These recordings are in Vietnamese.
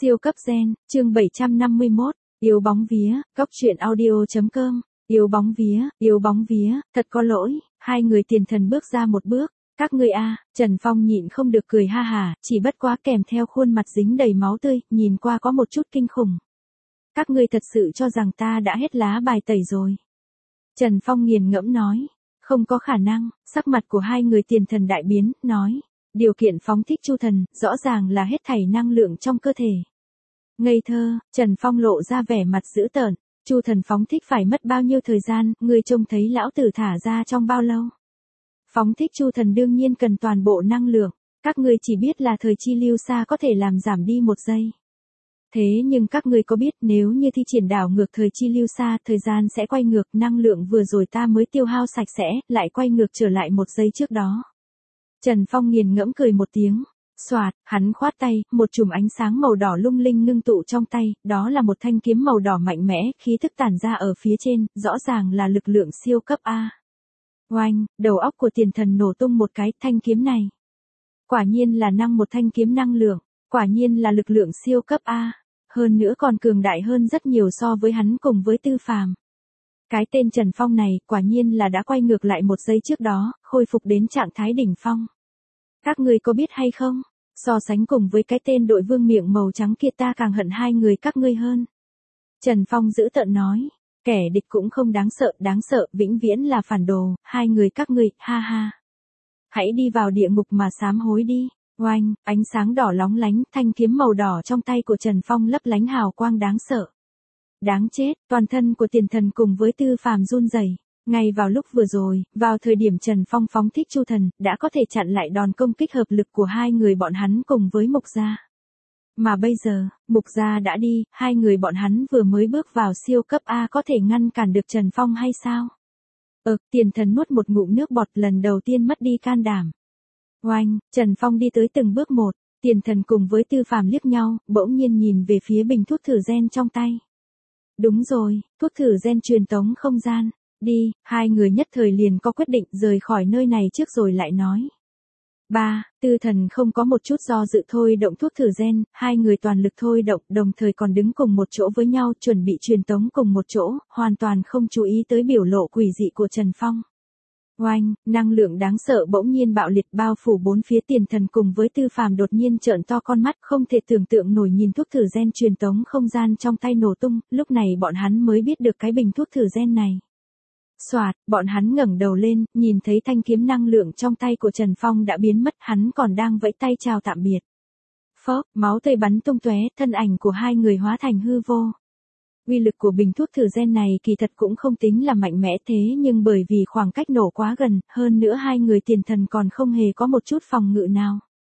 Siêu cấp gen, chương 751, yêu bóng vía, góc truyện audio.com, yêu bóng vía, thật có lỗi, hai người tiền thần bước ra một bước, các ngươi a, Trần Phong nhịn không được cười ha hả, chỉ bất quá kèm theo khuôn mặt dính đầy máu tươi, nhìn qua có một chút kinh khủng. Các ngươi thật sự cho rằng ta đã hết lá bài tẩy rồi. Trần Phong nghiền ngẫm nói, không có khả năng, sắc mặt của hai người tiền thần đại biến, nói. Điều kiện phóng thích Chu Thần, rõ ràng là hết thảy năng lượng trong cơ thể. Ngây thơ, Trần Phong lộ ra vẻ mặt dữ tợn, Chu Thần phóng thích phải mất bao nhiêu thời gian, ngươi trông thấy lão tử thả ra trong bao lâu? Phóng thích Chu Thần đương nhiên cần toàn bộ năng lượng, các ngươi chỉ biết là thời chi lưu xa có thể làm giảm đi 1 giây. Thế nhưng các ngươi có biết nếu như thi triển đảo ngược thời chi lưu xa, thời gian sẽ quay ngược, năng lượng vừa rồi ta mới tiêu hao sạch sẽ, lại quay ngược trở lại 1 giây trước đó. Trần Phong nghiền ngẫm cười một tiếng, xoạt, hắn khoát tay, một chùm ánh sáng màu đỏ lung linh ngưng tụ trong tay, đó là một thanh kiếm màu đỏ mạnh mẽ, khí thức tản ra ở phía trên, rõ ràng là lực lượng siêu cấp A. Oanh, đầu óc của tiền thần nổ tung một cái, thanh kiếm này. Quả nhiên là một thanh kiếm năng lượng, quả nhiên là lực lượng siêu cấp A, hơn nữa còn cường đại hơn rất nhiều so với hắn cùng với Tư Phàm. Cái tên Trần Phong này, quả nhiên là đã quay ngược lại 1 giây trước đó, khôi phục đến trạng thái đỉnh phong. Các ngươi có biết hay không? So sánh cùng với cái tên đội vương miệng màu trắng kia ta càng hận hai người các ngươi hơn. Trần Phong dữ tợn nói, kẻ địch cũng không đáng sợ, vĩnh viễn là phản đồ, hai người các ngươi, ha ha. Hãy đi vào địa ngục mà sám hối đi. Oanh, ánh sáng đỏ lóng lánh, thanh kiếm màu đỏ trong tay của Trần Phong lấp lánh hào quang đáng sợ. Đáng chết, toàn thân của tiền thần cùng với Tư Phàm run rẩy. Ngay vào lúc vừa rồi, vào thời điểm Trần Phong phóng thích Chu Thần, đã có thể chặn lại đòn công kích hợp lực của hai người bọn hắn cùng với Mục Gia. Mà bây giờ, Mục Gia đã đi, hai người bọn hắn vừa mới bước vào siêu cấp A có thể ngăn cản được Trần Phong hay sao? Tiền thần nuốt một ngụm nước bọt, lần đầu tiên mất đi can đảm. Oanh, Trần Phong đi tới từng bước một, tiền thần cùng với Tư Phàm liếc nhau, bỗng nhiên nhìn về phía bình thuốc thử gen trong tay. Đúng rồi, thuốc thử gen truyền tống không gian. Đi, hai người nhất thời liền có quyết định rời khỏi nơi này trước rồi lại nói. Tư thần không có một chút do dự thôi động thuốc thử gen, hai người toàn lực thôi động, đồng thời còn đứng cùng một chỗ với nhau, chuẩn bị truyền tống cùng một chỗ, hoàn toàn không chú ý tới biểu lộ quỷ dị của Trần Phong. Oanh, năng lượng đáng sợ bỗng nhiên bạo liệt bao phủ bốn phía, tiền thần cùng với Tư Phàm đột nhiên trợn to con mắt, không thể tưởng tượng nổi nhìn thuốc thử gen truyền tống không gian trong tay nổ tung, lúc này bọn hắn mới biết được cái bình thuốc thử gen này. Xoạt, bọn hắn ngẩng đầu lên, nhìn thấy thanh kiếm năng lượng trong tay của Trần Phong đã biến mất, hắn còn đang vẫy tay chào tạm biệt. Phốc, máu tươi bắn tung tóe, thân ảnh của hai người hóa thành hư vô. Uy lực của bình thuốc thử gen này kỳ thật cũng không tính là mạnh mẽ, thế nhưng bởi vì khoảng cách nổ quá gần, hơn nữa hai người tiền thần còn không hề có một chút phòng ngự nào.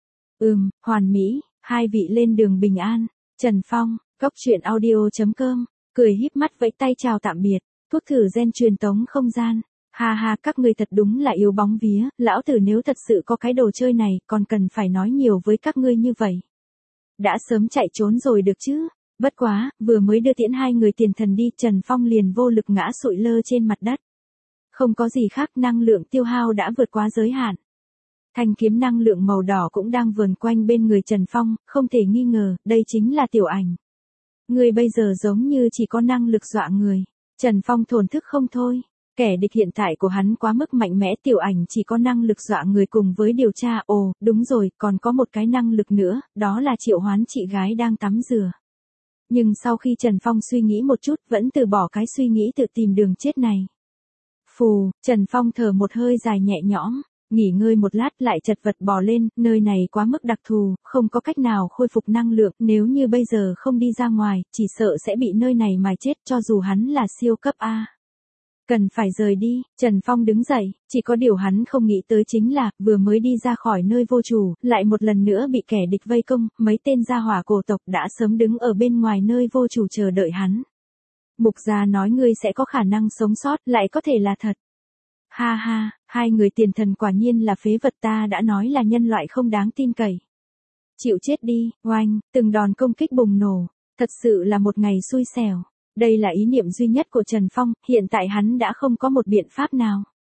Hoàn mỹ, hai vị lên đường bình an. Trần Phong, góc truyện audio.com, cười híp mắt vẫy tay chào tạm biệt. Thuốc thử gen truyền tống không gian. Ha ha, các ngươi thật đúng là yêu bóng vía, lão tử nếu thật sự có cái đồ chơi này, còn cần phải nói nhiều với các ngươi như vậy. Đã sớm chạy trốn rồi được chứ. Bất quá, vừa mới đưa tiễn hai người tiền thần đi, Trần Phong liền vô lực ngã sụi lơ trên mặt đất. Không có gì khác, năng lượng tiêu hao đã vượt quá giới hạn. Thanh kiếm năng lượng màu đỏ cũng đang vờn quanh bên người Trần Phong, không thể nghi ngờ, đây chính là Tiểu Ảnh. Người bây giờ giống như chỉ có năng lực dọa người. Trần Phong thổn thức không thôi, kẻ địch hiện tại của hắn quá mức mạnh mẽ, Tiểu Ảnh chỉ có năng lực dọa người cùng với điều tra, đúng rồi, còn có một cái năng lực nữa, đó là triệu hoán chị gái đang tắm rửa. Nhưng sau khi Trần Phong suy nghĩ một chút, vẫn từ bỏ cái suy nghĩ tự tìm đường chết này. Phù, Trần Phong thở một hơi dài nhẹ nhõm, nghỉ ngơi một lát lại chật vật bò lên, nơi này quá mức đặc thù, không có cách nào khôi phục năng lượng, nếu như bây giờ không đi ra ngoài, chỉ sợ sẽ bị nơi này mài chết, cho dù hắn là siêu cấp A. Cần phải rời đi, Trần Phong đứng dậy, chỉ có điều hắn không nghĩ tới chính là, vừa mới đi ra khỏi nơi vô chủ, lại một lần nữa bị kẻ địch vây công, mấy tên gia hỏa cổ tộc đã sớm đứng ở bên ngoài nơi vô chủ chờ đợi hắn. Mục Gia nói ngươi sẽ có khả năng sống sót, lại có thể là thật. Ha ha, hai người tiền thần quả nhiên là phế vật, ta đã nói là nhân loại không đáng tin cậy. Chịu chết đi, oanh, từng đòn công kích bùng nổ, thật sự là một ngày xui xẻo. Đây là ý niệm duy nhất của Trần Phong, hiện tại hắn đã không có một biện pháp nào.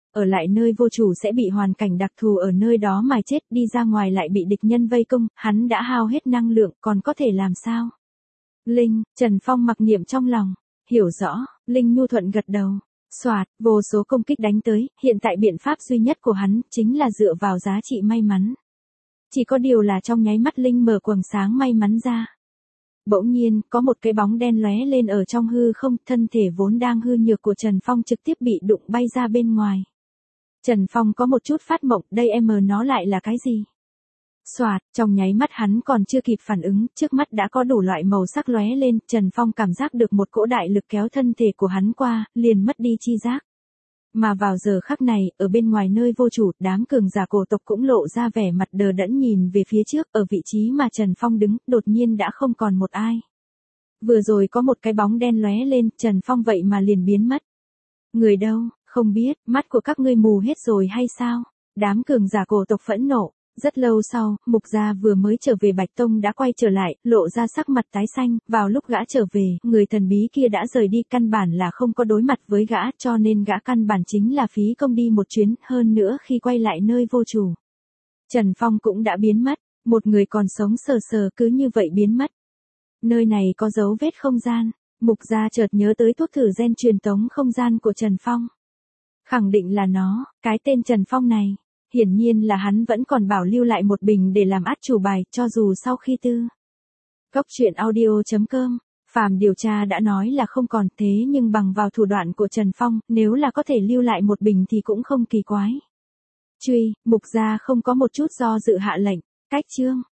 ở lại nơi vô chủ sẽ bị hoàn cảnh đặc thù ở nơi đó mà chết, đi ra ngoài lại bị địch nhân vây công, hắn đã hao hết năng lượng, còn có thể làm sao? Linh, Trần Phong mặc niệm trong lòng, hiểu rõ, Linh nhu thuận gật đầu. Soạt, vô số công kích đánh tới, hiện tại biện pháp duy nhất của hắn chính là dựa vào giá trị may mắn. Chỉ có điều là trong nháy mắt Linh mở quầng sáng may mắn ra. Bỗng nhiên, có một cái bóng đen lóe lên ở trong hư không, thân thể vốn đang hư nhược của Trần Phong trực tiếp bị đụng bay ra bên ngoài. Trần Phong có một chút phát mộng, đây nó lại là cái gì? Soạt, trong nháy mắt hắn còn chưa kịp phản ứng, trước mắt đã có đủ loại màu sắc lóe lên, Trần Phong cảm giác được một cỗ đại lực kéo thân thể của hắn qua, liền mất đi chi giác. Mà vào giờ khắc này, ở bên ngoài nơi vô chủ, đám cường giả cổ tộc cũng lộ ra vẻ mặt đờ đẫn nhìn về phía trước, ở vị trí mà Trần Phong đứng, đột nhiên đã không còn một ai. Vừa rồi có một cái bóng đen lóe lên, Trần Phong vậy mà liền biến mất. Người đâu, không biết, mắt của các ngươi mù hết rồi hay sao? Đám cường giả cổ tộc phẫn nộ. Rất lâu sau, Mục Gia vừa mới trở về Bạch Tông đã quay trở lại, lộ ra sắc mặt tái xanh, vào lúc gã trở về, người thần bí kia đã rời đi, căn bản là không có đối mặt với gã, cho nên gã căn bản chính là phí công đi một chuyến, hơn nữa khi quay lại nơi vô chủ. Trần Phong cũng đã biến mất, một người còn sống sờ sờ cứ như vậy biến mất. Nơi này có dấu vết không gian, Mục Gia chợt nhớ tới thuốc thử gen truyền tống không gian của Trần Phong. Khẳng định là nó, cái tên Trần Phong này. Hiển nhiên là hắn vẫn còn bảo lưu lại một bình để làm át chủ bài, cho dù sau khi Góc truyện audio.com, Phàm điều tra đã nói là không còn, thế nhưng bằng vào thủ đoạn của Trần Phong, nếu là có thể lưu lại một bình thì cũng không kỳ quái. Truy, Mục Gia không có một chút do dự hạ lệnh, cách chương.